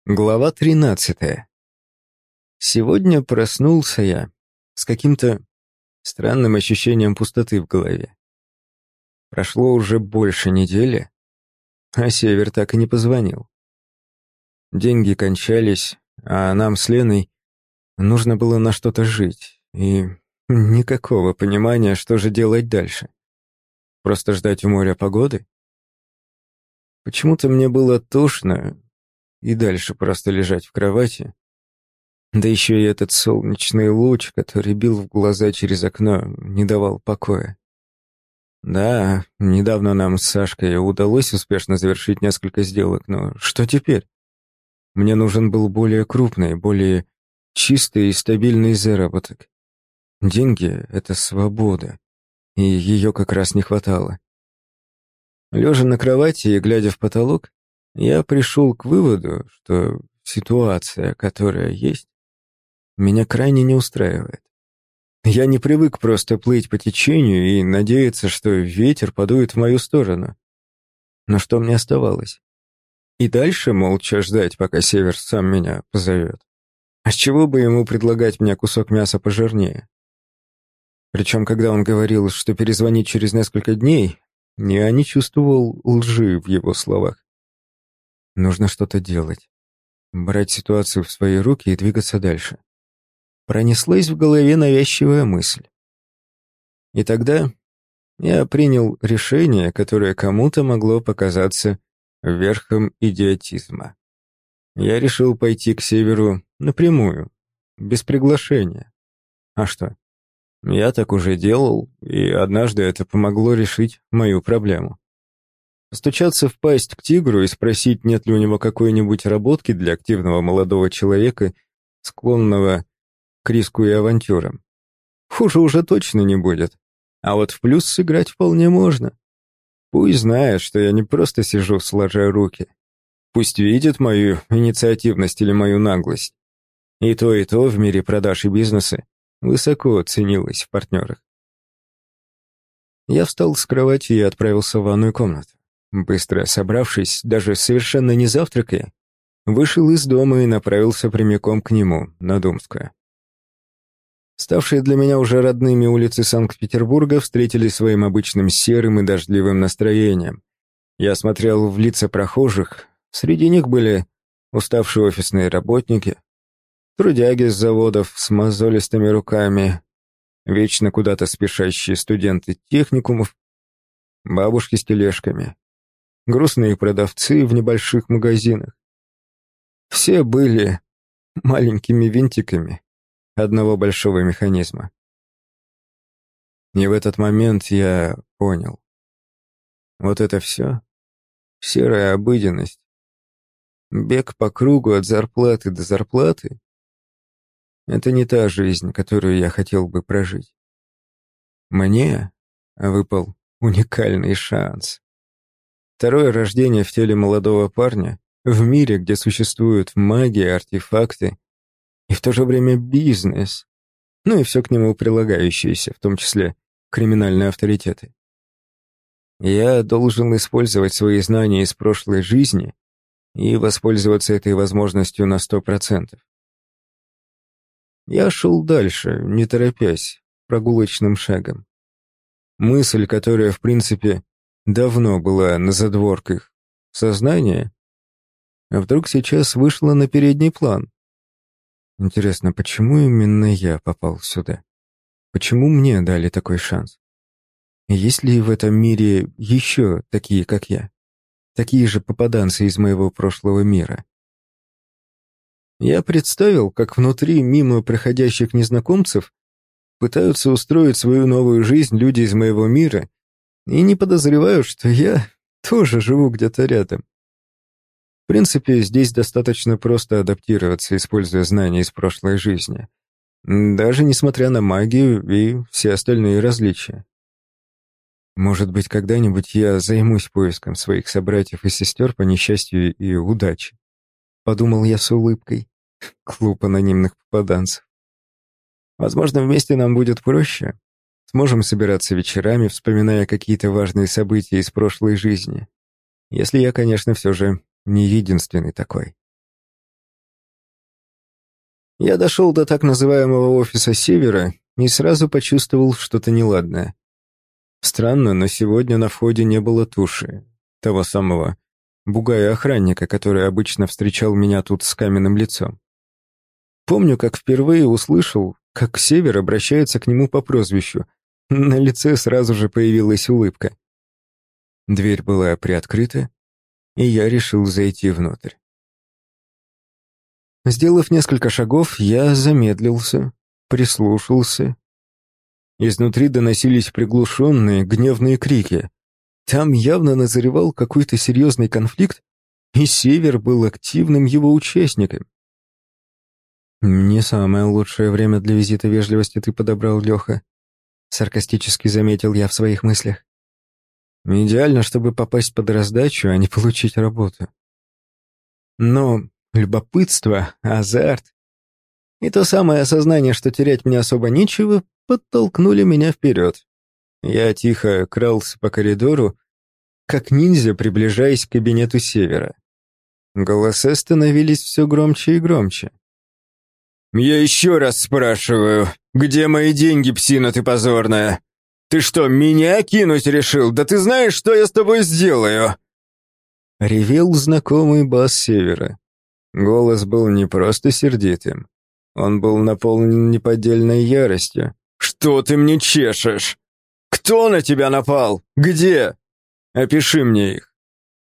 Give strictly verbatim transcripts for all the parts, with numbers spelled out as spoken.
Глава тринадцатая. Сегодня проснулся я с каким-то странным ощущением пустоты в голове. Прошло уже больше недели, а Север так и не позвонил. Деньги кончались, а нам с Леной нужно было на что-то жить, и никакого понимания, что же делать дальше. Просто ждать у моря погоды? Почему-то мне было тошно и дальше просто лежать в кровати. Да еще и этот солнечный луч, который бил в глаза через окно, не давал покоя. Да, недавно нам с Сашкой удалось успешно завершить несколько сделок, но что теперь? Мне нужен был более крупный, более чистый и стабильный заработок. Деньги — это свобода, и ее как раз не хватало. Лежа на кровати и глядя в потолок, я пришел к выводу, что ситуация, которая есть, меня крайне не устраивает. Я не привык просто плыть по течению и надеяться, что ветер подует в мою сторону. Но что мне оставалось? И дальше молча ждать, пока Север сам меня позовет. А с чего бы ему предлагать мне кусок мяса пожирнее? Причем, когда он говорил, что перезвонит через несколько дней, я не чувствовал лжи в его словах. Нужно что-то делать. Брать ситуацию в свои руки и двигаться дальше. Пронеслась в голове навязчивая мысль. И тогда я принял решение, которое кому-то могло показаться верхом идиотизма. Я решил пойти к Северу напрямую, без приглашения. А что? Я так уже делал, и однажды это помогло решить мою проблему. Постучаться в пасть к тигру и спросить, нет ли у него какой-нибудь работки для активного молодого человека, склонного к риску и авантюрам. Хуже уже точно не будет. А вот в плюс сыграть вполне можно. Пусть знает, что я не просто сижу сложа руки. Пусть видит мою инициативность или мою наглость. И то, и то в мире продаж и бизнеса высоко ценилось в партнерах. Я встал с кровати и отправился в ванную комнату. Быстро собравшись, даже совершенно не завтракая, вышел из дома и направился прямиком к нему, на Думскую. Ставшие для меня уже родными улицы Санкт-Петербурга встретили своим обычным серым и дождливым настроением. Я смотрел в лица прохожих, среди них были уставшие офисные работники, трудяги с заводов с мозолистыми руками, вечно куда-то спешащие студенты техникумов, бабушки с тележками, грустные продавцы в небольших магазинах. Все были маленькими винтиками одного большого механизма. И в этот момент я понял. Вот это все, серая обыденность, бег по кругу от зарплаты до зарплаты — это не та жизнь, которую я хотел бы прожить. Мне выпал уникальный шанс. Второе рождение в теле молодого парня, в мире, где существуют магия, артефакты и в то же время бизнес, ну и все к нему прилагающееся, в том числе криминальные авторитеты. Я должен использовать свои знания из прошлой жизни и воспользоваться этой возможностью на сто процентов. Я шел дальше, не торопясь, прогулочным шагом. Мысль, которая, в принципе, давно была на задворках сознания, а вдруг сейчас вышла на передний план. Интересно, почему именно я попал сюда? Почему мне дали такой шанс? Есть ли в этом мире еще такие, как я? Такие же попаданцы из моего прошлого мира? Я представил, как внутри мимо проходящих незнакомцев пытаются устроить свою новую жизнь люди из моего мира, и не подозреваю, что я тоже живу где-то рядом. В принципе, здесь достаточно просто адаптироваться, используя знания из прошлой жизни, даже несмотря на магию и все остальные различия. Может быть, когда-нибудь я займусь поиском своих собратьев и сестер по несчастью и удаче. Подумал я с улыбкой. Клуб анонимных попаданцев. Возможно, вместе нам будет проще. Сможем собираться вечерами, вспоминая какие-то важные события из прошлой жизни. Если я, конечно, все же не единственный такой. Я дошел до так называемого офиса Севера и сразу почувствовал что-то неладное. Странно, но сегодня на входе не было туши, того самого бугая-охранника, который обычно встречал меня тут с каменным лицом. Помню, как впервые услышал, как Север обращается к нему по прозвищу. На лице сразу же появилась улыбка. Дверь была приоткрыта, и я решил зайти внутрь. Сделав несколько шагов, я замедлился, прислушался. Изнутри доносились приглушенные, гневные крики. Там явно назревал какой-то серьезный конфликт, и Север был активным его участником. «Не самое лучшее время для визита вежливости ты подобрал, Леха», — саркастически заметил я в своих мыслях. «Идеально, чтобы попасть под раздачу, а не получить работу». Но любопытство, азарт и то самое осознание, что терять мне особо нечего, подтолкнули меня вперед. Я тихо крался по коридору, как ниндзя, приближаясь к кабинету Севера. Голоса становились все громче и громче. «Я еще раз спрашиваю, где мои деньги, псина ты позорная? Ты что, меня кинуть решил? Да ты знаешь, что я с тобой сделаю?» Ревел знакомый бас Севера. Голос был не просто сердитым. Он был наполнен неподдельной яростью. «Что ты мне чешешь? Кто на тебя напал? Где? Опиши мне их».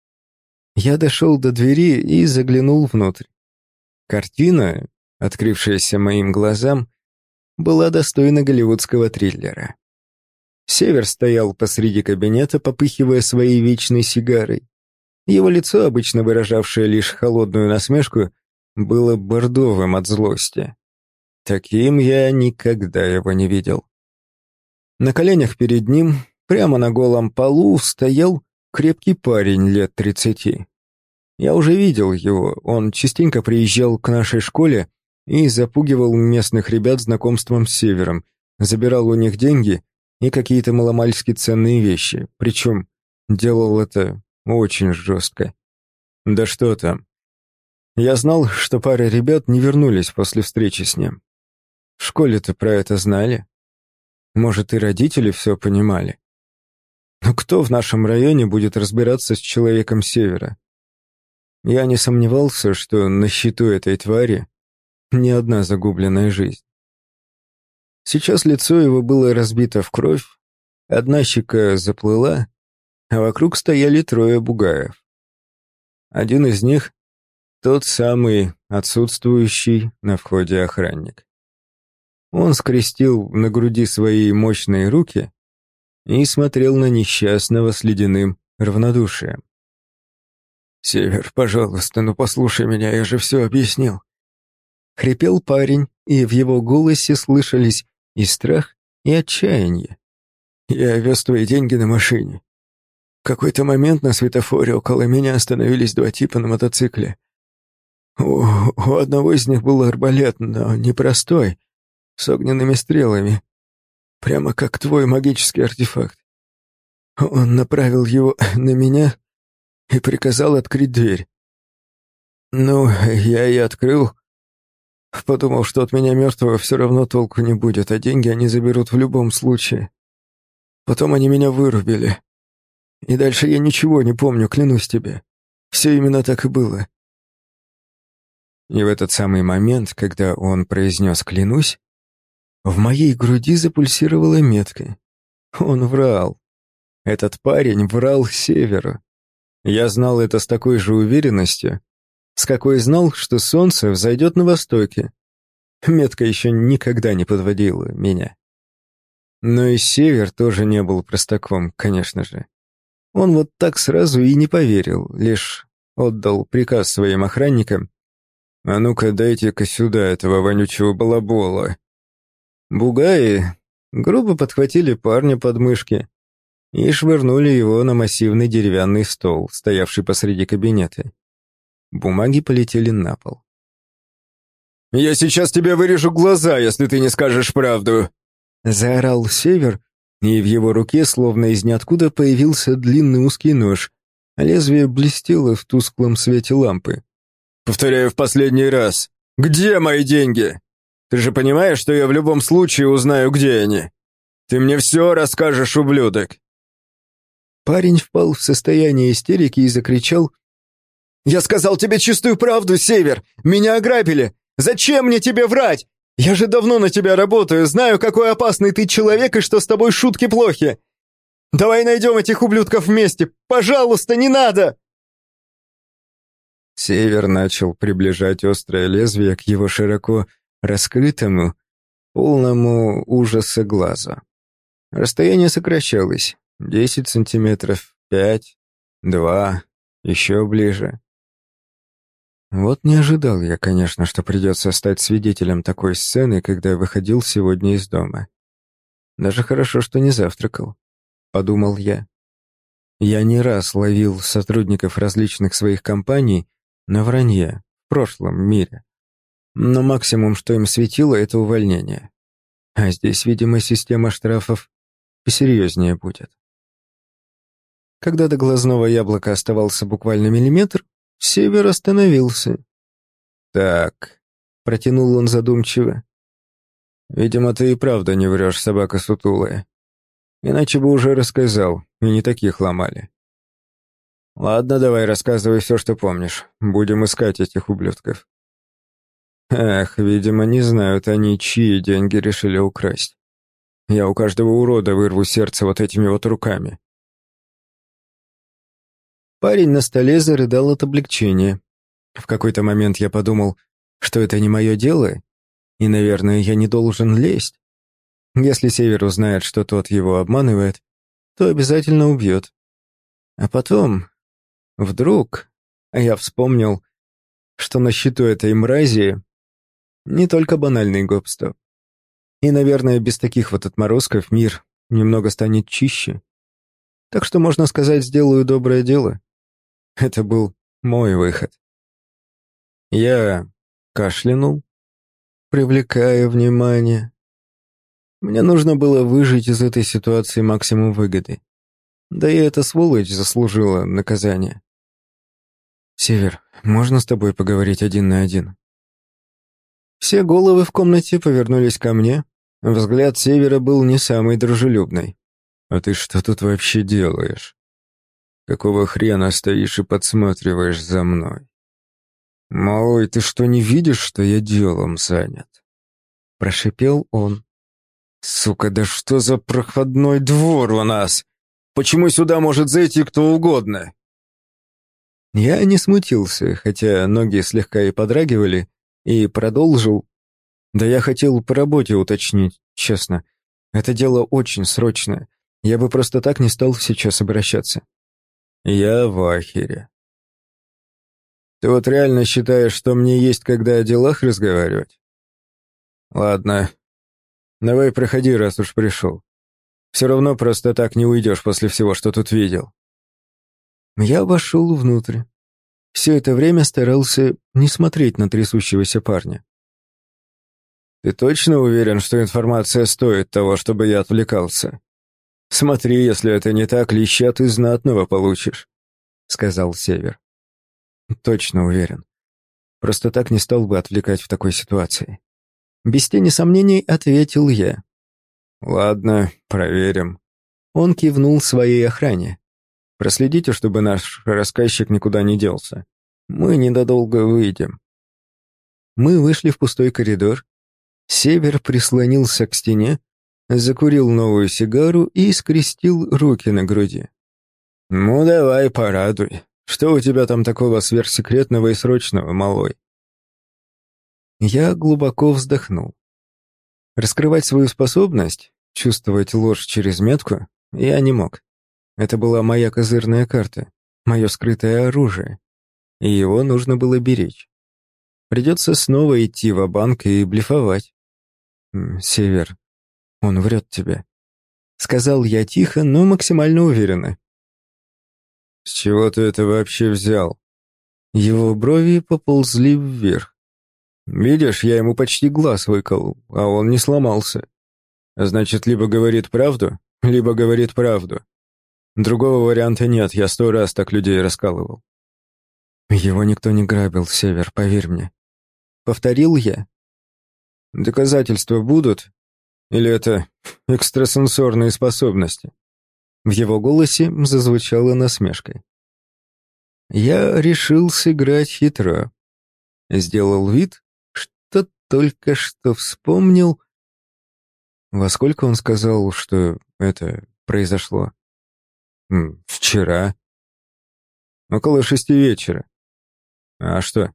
Я дошел до двери и заглянул внутрь. Картина, открывшаяся моим глазам, была достойна голливудского триллера. Север стоял посреди кабинета, попыхивая своей вечной сигарой. Его лицо, обычно выражавшее лишь холодную насмешку, было бордовым от злости. Таким я никогда его не видел. На коленях перед ним, прямо на голом полу, стоял крепкий парень лет тридцати. Я уже видел его, он частенько приезжал к нашей школе и запугивал местных ребят знакомством с Севером, забирал у них деньги и какие-то маломальски ценные вещи, причем делал это очень жестко. Да что там. Я знал, что пара ребят не вернулись после встречи с ним. В школе-то про это знали. Может, и родители все понимали. Но кто в нашем районе будет разбираться с человеком Севера? Я не сомневался, что на счету этой твари не одна загубленная жизнь. Сейчас лицо его было разбито в кровь, одна щека заплыла, а вокруг стояли трое бугаев. Один из них — тот самый отсутствующий на входе охранник. Он скрестил на груди свои мощные руки и смотрел на несчастного с ледяным равнодушием. «Север, пожалуйста, ну послушай меня, я же все объяснил». Хрипел парень, и в его голосе слышались и страх, и отчаяние. «Я вез твои деньги на машине. В какой-то момент на светофоре около меня остановились два типа на мотоцикле. У, у одного из них был арбалет, но непростой, с огненными стрелами, прямо как твой магический артефакт. Он направил его на меня и приказал открыть дверь. Ну, я и открыл. Подумал, что от меня мертвого все равно толку не будет, а деньги они заберут в любом случае. Потом они меня вырубили. И дальше я ничего не помню, клянусь тебе. Все именно так и было». И в этот самый момент, когда он произнес «клянусь», в моей груди запульсировала метка. Он врал. Этот парень врал Северу. Я знал это с такой же уверенностью, с какой знал, что солнце взойдет на востоке. Метка еще никогда не подводила меня. Но и Север тоже не был простаком, конечно же. Он вот так сразу и не поверил, лишь отдал приказ своим охранникам: «А ну-ка, дайте-ка сюда этого вонючего балабола». Бугаи грубо подхватили парня под мышки и швырнули его на массивный деревянный стол, стоявший посреди кабинета. Бумаги полетели на пол. «Я сейчас тебе вырежу глаза, если ты не скажешь правду!» Заорал Север, и в его руке, словно из ниоткуда, появился длинный узкий нож, а лезвие блестело в тусклом свете лампы. «Повторяю в последний раз. Где мои деньги? Ты же понимаешь, что я в любом случае узнаю, где они? Ты мне все расскажешь, ублюдок!» Парень впал в состояние истерики и закричал: «Я сказал тебе чистую правду, Север! Меня ограбили! Зачем мне тебе врать? Я же давно на тебя работаю, знаю, какой опасный ты человек и что с тобой шутки плохи! Давай найдем этих ублюдков вместе! Пожалуйста, не надо!» Север начал приближать острое лезвие к его широко раскрытому, полному ужаса глазу. Расстояние сокращалось. Десять сантиметров, пять, два, еще ближе. Вот не ожидал я, конечно, что придется стать свидетелем такой сцены, когда выходил сегодня из дома. Даже хорошо, что не завтракал, подумал я. Я не раз ловил сотрудников различных своих компаний на вранье в прошлом мире. Но максимум, что им светило, это увольнение. А здесь, видимо, система штрафов посерьезнее будет. Когда до глазного яблока оставался буквально миллиметр, Север остановился. «Так», — протянул он задумчиво, — «видимо, ты и правда не врешь, собака сутулая. Иначе бы уже рассказал, и не таких ломали. Ладно, давай рассказывай все, что помнишь. Будем искать этих ублюдков». Эх, видимо, не знают они, чьи деньги решили украсть. Я у каждого урода вырву сердце вот этими вот руками. Парень на столе зарыдал от облегчения. В какой-то момент я подумал, что это не мое дело, и, наверное, я не должен лезть. Если Север узнает, что тот его обманывает, то обязательно убьет. А потом, вдруг, я вспомнил, что на счету этой мрази не только банальный гоп-стоп. И, наверное, без таких вот отморозков мир немного станет чище. Так что, можно сказать, сделаю доброе дело. Это был мой выход. Я кашлянул, привлекая внимание. Мне нужно было выжать из этой ситуации максимум выгоды. Да и эта сволочь заслужила наказание. «Север, можно с тобой поговорить один на один?» Все головы в комнате повернулись ко мне. Взгляд Севера был не самый дружелюбный. «А ты что тут вообще делаешь? Какого хрена стоишь и подсматриваешь за мной? Малой, ты что, не видишь, что я делом занят?» Прошипел он. «Сука, да что за проходной двор у нас? Почему сюда может зайти кто угодно?» Я не смутился, хотя ноги слегка и подрагивали, и продолжил. «Да я хотел по работе уточнить, честно. Это дело очень срочное. Я бы просто так не стал сейчас обращаться». «Я в ахере. Ты вот реально считаешь, что мне есть когда о делах разговаривать? Ладно, давай проходи, раз уж пришел. Все равно просто так не уйдешь после всего, что тут видел». Я вошел внутрь. Все это время старался не смотреть на трясущегося парня. «Ты точно уверен, что информация стоит того, чтобы я отвлекался? Смотри, если это не так, леща ты знатного получишь», — сказал Север. «Точно уверен. Просто так не стал бы отвлекать в такой ситуации». Без тени сомнений ответил я. «Ладно, проверим». Он кивнул своей охране. «Проследите, чтобы наш рассказчик никуда не делся. Мы ненадолго выйдем». Мы вышли в пустой коридор. Север прислонился к стене, закурил новую сигару и скрестил руки на груди. «Ну давай, порадуй. Что у тебя там такого сверхсекретного и срочного, малой?» Я глубоко вздохнул. Раскрывать свою способность, чувствовать ложь через метку, я не мог. Это была моя козырная карта, мое скрытое оружие, и его нужно было беречь. Придется снова идти ва-банк и блефовать. «Север, он врет тебе», — сказал я тихо, но максимально уверенно. «С чего ты это вообще взял?» Его брови поползли вверх. «Видишь, я ему почти глаз выколол, а он не сломался. Значит, либо говорит правду, либо говорит правду. Другого варианта нет, я сто раз так людей раскалывал». «Его никто не грабил, Север, поверь мне», — повторил я. Доказательства будут? Или это экстрасенсорные способности?» В его голосе зазвучала насмешкой. Я решил сыграть хитро. Сделал вид, что только что вспомнил. Во сколько он сказал, что это произошло? М, Вчера. Около шести вечера. А что?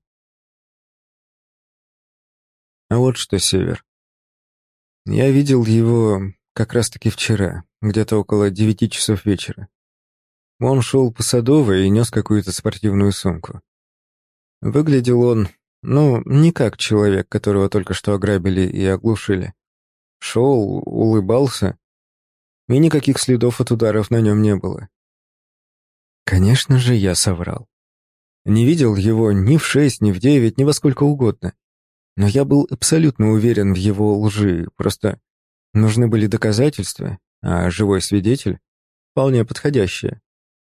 А вот что, Север. Я видел его как раз-таки вчера, где-то около девяти часов вечера. Он шел по Садовой и нес какую-то спортивную сумку. Выглядел он, ну, не как человек, которого только что ограбили и оглушили. Шел, улыбался, и никаких следов от ударов на нем не было. Конечно же, я соврал. Не видел его ни в шесть, ни в девять, ни во сколько угодно. Но я был абсолютно уверен в его лжи, просто нужны были доказательства, а живой свидетель вполне подходящее.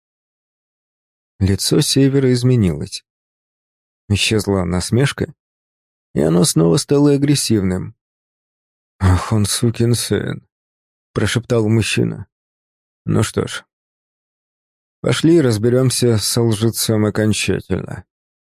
Лицо Севера изменилось. Исчезла насмешка, и оно снова стало агрессивным. «Ах, он сукин сын», — прошептал мужчина. «Ну что ж, пошли разберемся с лжецом окончательно».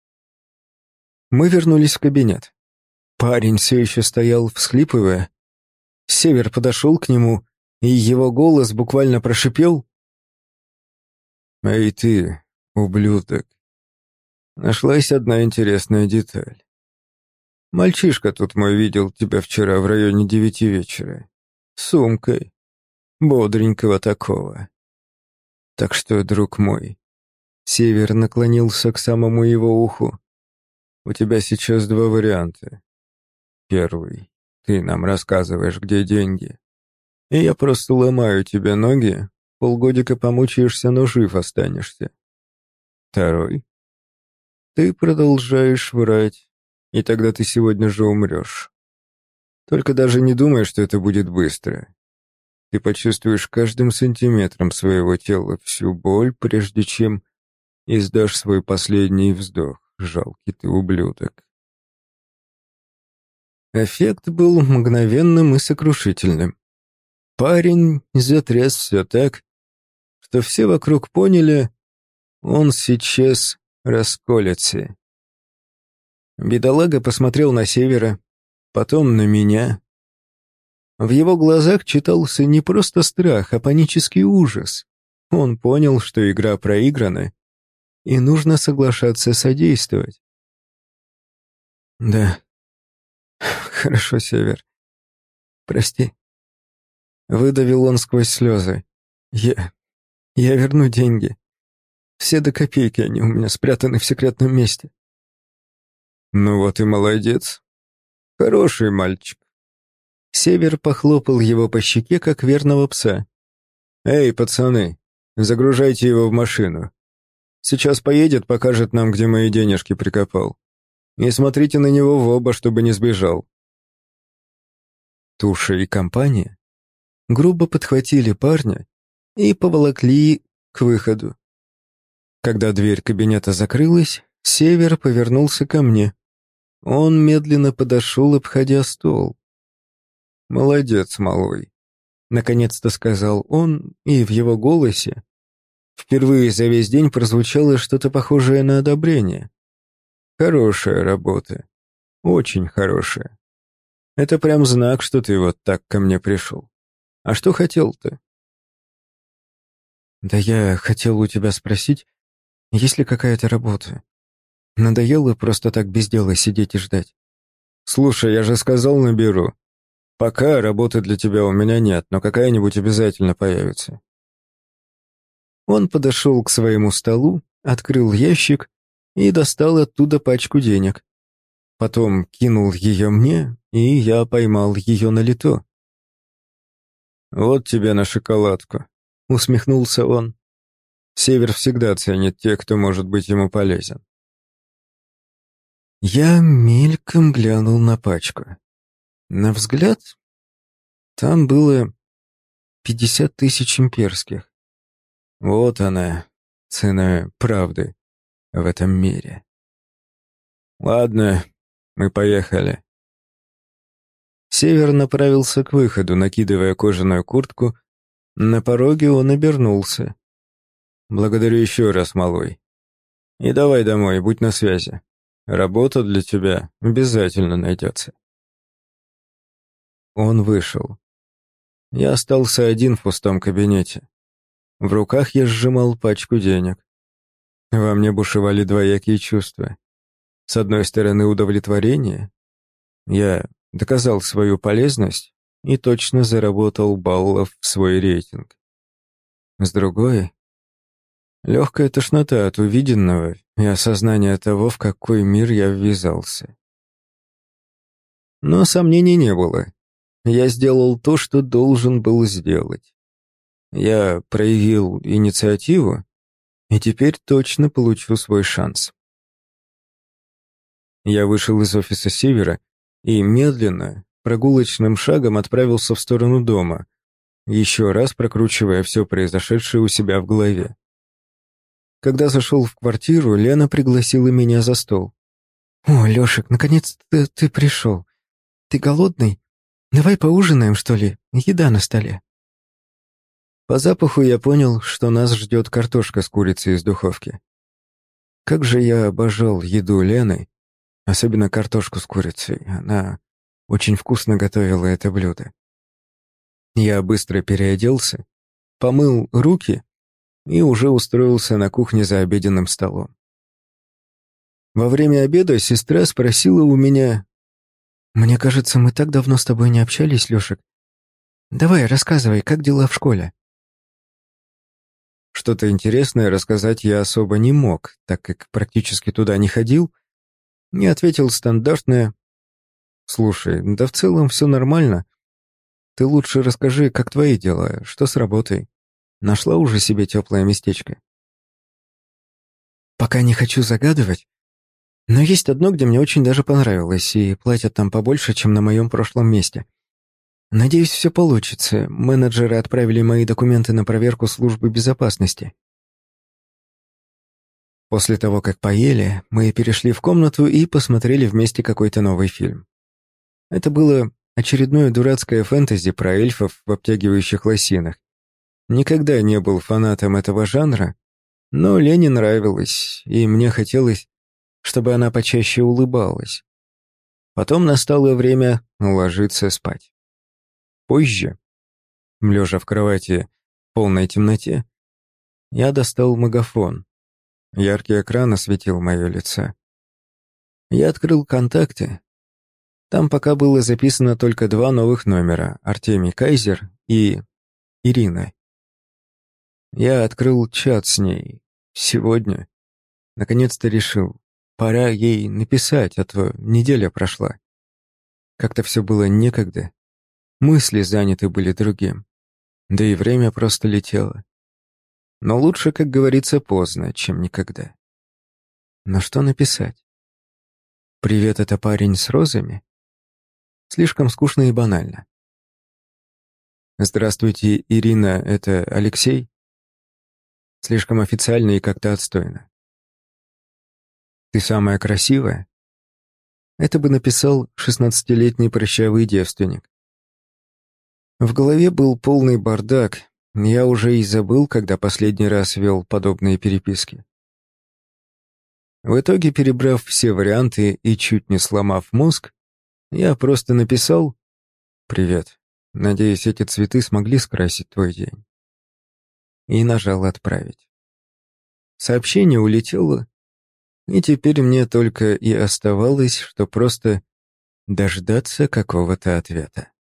Мы вернулись в кабинет. Парень все еще стоял, всхлипывая. Север подошел к нему, и его голос буквально прошипел. «Эй ты, ублюдок, нашлась одна интересная деталь. Мальчишка тут мой видел тебя вчера в районе девяти вечера. С сумкой. Бодренького такого. Так что, друг мой...» Север наклонился к самому его уху. «У тебя сейчас два варианта. Первый. Ты нам рассказываешь, где деньги. И я просто ломаю тебе ноги, полгодика помучаешься, но жив останешься. Второй. Ты продолжаешь врать, и тогда ты сегодня же умрешь. Только даже не думай, что это будет быстро. Ты почувствуешь каждым сантиметром своего тела всю боль, прежде чем издашь свой последний вздох, жалкий ты ублюдок». Эффект был мгновенным и сокрушительным. Парень затрясся так, что все вокруг поняли, он сейчас расколется. Бедолага посмотрел на Севера, потом на меня. В его глазах читался не просто страх, а панический ужас. Он понял, что игра проиграна, и нужно соглашаться содействовать. «Да, хорошо, Север. Прости». Выдавил он сквозь слезы. «Я... я верну деньги. Все до копейки они у меня спрятаны в секретном месте». «Ну вот и молодец. Хороший мальчик». Север похлопал его по щеке, как верного пса. «Эй, пацаны, загружайте его в машину. Сейчас поедет, покажет нам, где мои денежки прикопал. Не смотрите на него в оба, чтобы не сбежал». Туша и компания грубо подхватили парня и поволокли к выходу. Когда дверь кабинета закрылась, Север повернулся ко мне. Он медленно подошел, обходя стол. «Молодец, малой», — наконец-то сказал он, и в его голосе впервые за весь день прозвучало что-то похожее на одобрение. «Хорошая работа. Очень хорошая. Это прям знак, что ты вот так ко мне пришел. А что хотел ты?» «Да я хотел у тебя спросить, есть ли какая-то работа? Надоело просто так без дела сидеть и ждать». «Слушай, я же сказал, наберу. Пока работы для тебя у меня нет, но какая-нибудь обязательно появится». Он подошел к своему столу, открыл ящик и достал оттуда пачку денег. Потом кинул ее мне, и я поймал ее на лету. «Вот тебе на шоколадку», — усмехнулся он. «Север всегда ценит тех, кто может быть ему полезен». Я мельком глянул на пачку. На взгляд, там было пятьдесят тысяч имперских. Вот она, цена правды в этом мире. «Ладно, мы поехали». Север направился к выходу, накидывая кожаную куртку. На пороге он обернулся. «Благодарю еще раз, малой. И давай домой, будь на связи. Работа для тебя обязательно найдется». Он вышел. Я остался один в пустом кабинете. В руках я сжимал пачку денег. Во мне бушевали двоякие чувства. С одной стороны, удовлетворение. Я доказал свою полезность и точно заработал баллов в свой рейтинг. С другой, легкая тошнота от увиденного и осознания того, в какой мир я ввязался. Но сомнений не было. Я сделал то, что должен был сделать. Я проявил инициативу, и теперь точно получу свой шанс. Я вышел из офиса Севера и медленно, прогулочным шагом отправился в сторону дома, еще раз прокручивая все произошедшее у себя в голове. Когда зашел в квартиру, Лена пригласила меня за стол. «О, Лешек, наконец-то ты пришел. Ты голодный? Давай поужинаем, что ли? Еда на столе». По запаху я понял, что нас ждет картошка с курицей из духовки. Как же я обожал еду Лены, особенно картошку с курицей. Она очень вкусно готовила это блюдо. Я быстро переоделся, помыл руки и уже устроился на кухне за обеденным столом. Во время обеда сестра спросила у меня: «Мне кажется, мы так давно с тобой не общались, Лешек. Давай, рассказывай, как дела в школе?» Что-то интересное рассказать я особо не мог, так как практически туда не ходил. Не ответил стандартное: «Слушай, да в целом все нормально. Ты лучше расскажи, как твои дела, что с работой? Нашла уже себе теплое местечко?» «Пока не хочу загадывать, но есть одно, где мне очень даже понравилось, и платят там побольше, чем на моем прошлом месте. Надеюсь, все получится. Менеджеры отправили мои документы на проверку службы безопасности». После того, как поели, мы перешли в комнату и посмотрели вместе какой-то новый фильм. Это было очередное дурацкое фэнтези про эльфов в обтягивающих лосинах. Никогда не был фанатом этого жанра, но Лене нравилось, и мне хотелось, чтобы она почаще улыбалась. Потом настало время ложиться спать. Позже, лежа в кровати в полной темноте, я достал магафон. Яркий экран осветил мое лицо. Я открыл контакты. Там пока было записано только два новых номера: Артемий Кайзер и Ирина. Я открыл чат с ней. Сегодня наконец-то решил, пора ей написать, а то неделя прошла. Как-то все было некогда. Мысли заняты были другим. Да и время просто летело. Но лучше, как говорится, поздно, чем никогда. Но что написать? «Привет, это парень с розами?» Слишком скучно и банально. «Здравствуйте, Ирина, это Алексей?» Слишком официально и как-то отстойно. «Ты самая красивая?» Это бы написал шестнадцатилетний прыщавый девственник. В голове был полный бардак. Я уже и забыл, когда последний раз вел подобные переписки. В итоге, перебрав все варианты и чуть не сломав мозг, я просто написал: «Привет. Надеюсь, эти цветы смогли скрасить твой день». И нажал «Отправить». Сообщение улетело, и теперь мне только и оставалось, что просто дождаться какого-то ответа.